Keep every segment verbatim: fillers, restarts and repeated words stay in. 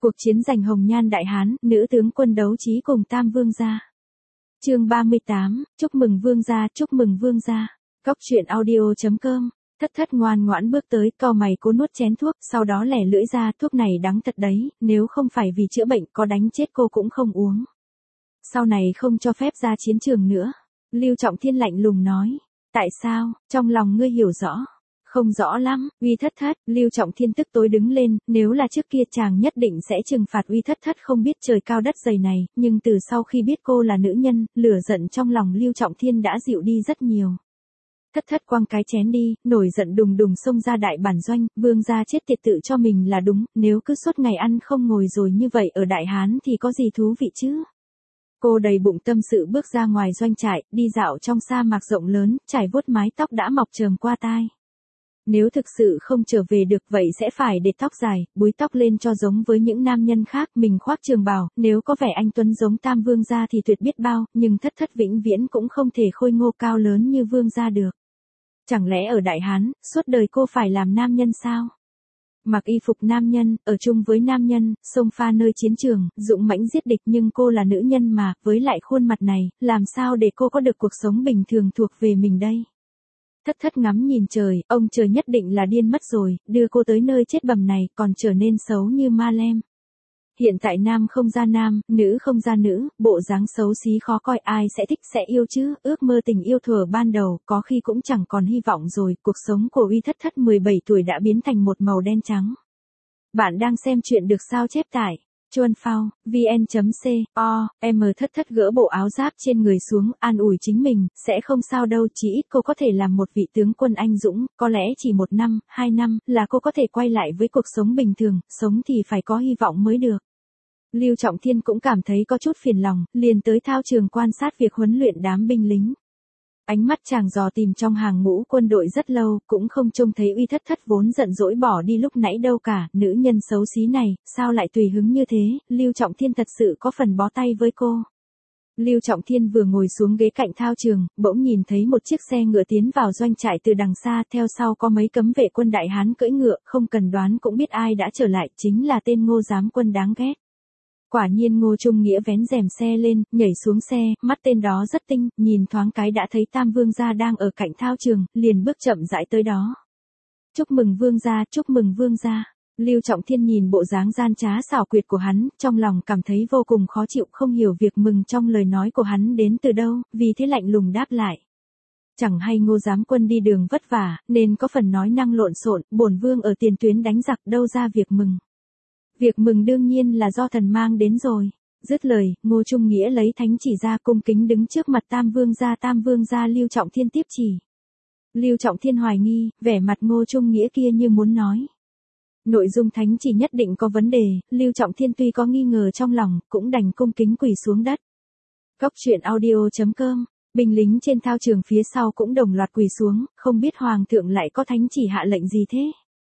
Cuộc chiến giành Hồng Nhan Đại Hán, nữ tướng quân đấu trí cùng Tam Vương gia. Chương ba mươi tám, chúc mừng Vương gia, chúc mừng Vương gia. Cóc truyện audio chấm com. Thất Thất ngoan ngoãn bước tới, cau mày cố nuốt chén thuốc, sau đó lẻ lưỡi ra, thuốc này đắng thật đấy, nếu không phải vì chữa bệnh có đánh chết cô cũng không uống. Sau này không cho phép ra chiến trường nữa. Lưu Trọng Thiên lạnh lùng nói. Tại sao, trong lòng ngươi hiểu rõ. Không rõ lắm, Uy Thất Thất, Lưu Trọng Thiên tức tối đứng lên, nếu là trước kia chàng nhất định sẽ trừng phạt Uy Thất Thất không biết trời cao đất dày này, nhưng từ sau khi biết cô là nữ nhân, lửa giận trong lòng Lưu Trọng Thiên đã dịu đi rất nhiều. Thất Thất quăng cái chén đi, nổi giận đùng đùng xông ra đại bản doanh, Vương gia chết tiệt tự cho mình là đúng, nếu cứ suốt ngày ăn không ngồi rồi như vậy ở Đại Hán thì có gì thú vị chứ? Cô đầy bụng tâm sự bước ra ngoài doanh trại, đi dạo trong sa mạc rộng lớn, trải vuốt mái tóc đã mọc chởm qua tai. Nếu thực sự không trở về được vậy sẽ phải để tóc dài, búi tóc lên cho giống với những nam nhân khác, mình khoác trường bào, nếu có vẻ anh tuấn giống Tam Vương gia thì tuyệt biết bao, nhưng Thất Thất vĩnh viễn cũng không thể khôi ngô cao lớn như Vương gia được. Chẳng lẽ ở Đại Hán, suốt đời cô phải làm nam nhân sao? Mặc y phục nam nhân, ở chung với nam nhân, xông pha nơi chiến trường, dũng mãnh giết địch, nhưng cô là nữ nhân mà, với lại khuôn mặt này, làm sao để cô có được cuộc sống bình thường thuộc về mình đây? Thất Thất ngắm nhìn trời, ông trời nhất định là điên mất rồi, đưa cô tới nơi chết bầm này, còn trở nên xấu như ma lem. Hiện tại nam không ra nam, nữ không ra nữ, bộ dáng xấu xí khó coi ai sẽ thích sẽ yêu chứ, ước mơ tình yêu thuở ban đầu, có khi cũng chẳng còn hy vọng rồi, cuộc sống của Uy Thất Thất mười bảy tuổi đã biến thành một màu đen trắng. Bạn đang xem chuyện được sao chép tại chuan phao, vn chấm co, em Thất Thất gỡ bộ áo giáp trên người xuống, an ủi chính mình, sẽ không sao đâu, chỉ ít cô có thể làm một vị tướng quân anh dũng, có lẽ chỉ một năm, hai năm, là cô có thể quay lại với cuộc sống bình thường, sống thì phải có hy vọng mới được. Lưu Trọng Thiên cũng cảm thấy có chút phiền lòng, liền tới thao trường quan sát việc huấn luyện đám binh lính. Ánh mắt chàng dò tìm trong hàng ngũ quân đội rất lâu, cũng không trông thấy Uy Thất Thất vốn giận dỗi bỏ đi lúc nãy đâu cả, nữ nhân xấu xí này, sao lại tùy hứng như thế, Lưu Trọng Thiên thật sự có phần bó tay với cô. Lưu Trọng Thiên vừa ngồi xuống ghế cạnh thao trường, bỗng nhìn thấy một chiếc xe ngựa tiến vào doanh trại từ đằng xa, theo sau có mấy cấm vệ quân Đại Hán cưỡi ngựa, không cần đoán cũng biết ai đã trở lại, chính là tên Ngô Giám Quân đáng ghét. Quả nhiên Ngô Trung Nghĩa vén rèm xe lên, nhảy xuống xe, mắt tên đó rất tinh, nhìn thoáng cái đã thấy Tam Vương gia đang ở cạnh thao trường, liền bước chậm rãi tới đó. Chúc mừng Vương gia, chúc mừng Vương gia. Lưu Trọng Thiên nhìn bộ dáng gian trá xảo quyệt của hắn, trong lòng cảm thấy vô cùng khó chịu, không hiểu việc mừng trong lời nói của hắn đến từ đâu, vì thế lạnh lùng đáp lại. Chẳng hay Ngô Giám Quân đi đường vất vả, nên có phần nói năng lộn xộn, bổn vương ở tiền tuyến đánh giặc đâu ra việc mừng. Việc mừng đương nhiên là do thần mang đến rồi. Dứt lời, Ngô Trung Nghĩa lấy thánh chỉ ra cung kính đứng trước mặt Tam Vương gia. Tam Vương gia Lưu Trọng Thiên tiếp chỉ. Lưu Trọng Thiên hoài nghi, vẻ mặt Ngô Trung Nghĩa kia như muốn nói. Nội dung thánh chỉ nhất định có vấn đề, Lưu Trọng Thiên tuy có nghi ngờ trong lòng, cũng đành cung kính quỳ xuống đất. Cóc truyện audio chấm com. Binh lính trên thao trường phía sau cũng đồng loạt quỳ xuống, không biết Hoàng thượng lại có thánh chỉ hạ lệnh gì thế?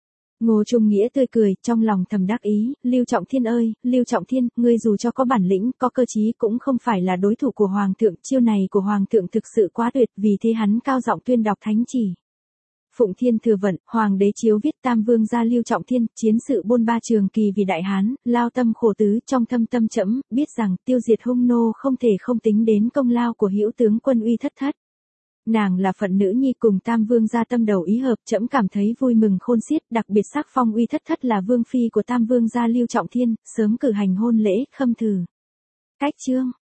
Ngô Trung Nghĩa tươi cười, trong lòng thầm đắc ý, Lưu Trọng Thiên ơi, Lưu Trọng Thiên, ngươi dù cho có bản lĩnh, có cơ trí cũng không phải là đối thủ của Hoàng thượng, chiêu này của Hoàng thượng thực sự quá tuyệt, vì thế hắn cao giọng tuyên đọc thánh chỉ. Phụng Thiên thừa vận, Hoàng đế chiếu viết Tam Vương gia Lưu Trọng Thiên, chiến sự bôn ba trường kỳ vì Đại Hán, lao tâm khổ tứ, trong thâm tâm trẫm biết rằng tiêu diệt hung nô không thể không tính đến công lao của hữu tướng quân Uy Thất Thất. Nàng là phận nữ nhi cùng Tam Vương gia tâm đầu ý hợp, trẫm cảm thấy vui mừng khôn xiết, đặc biệt sắc phong Uy Thất Thất là vương phi của Tam Vương gia Lưu Trọng Thiên, sớm cử hành hôn lễ, khâm thử. Cách chương